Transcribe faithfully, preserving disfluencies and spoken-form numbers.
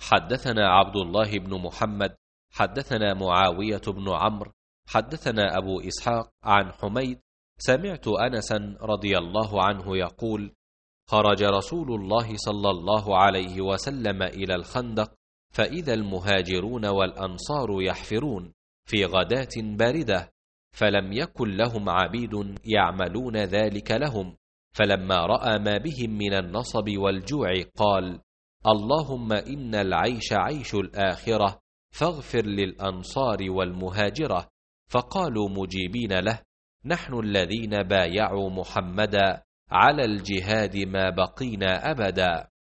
حدثنا عبد الله بن محمد حدثنا معاوية بن عمرو حدثنا أبو إسحاق عن حميد سمعت أنسا رضي الله عنه يقول: خرج رسول الله صلى الله عليه وسلم إلى الخندق، فإذا المهاجرون والأنصار يحفرون في غداة باردة، فلم يكن لهم عبيد يعملون ذلك لهم، فلما رأى ما بهم من النصب والجوع قال: اللهم إن العيش عيش الآخرة، فاغفر للأنصار والمهاجرة. فقالوا مجيبين له: نحن الذين بايعوا محمدا على الجهاد ما بقينا أبدا.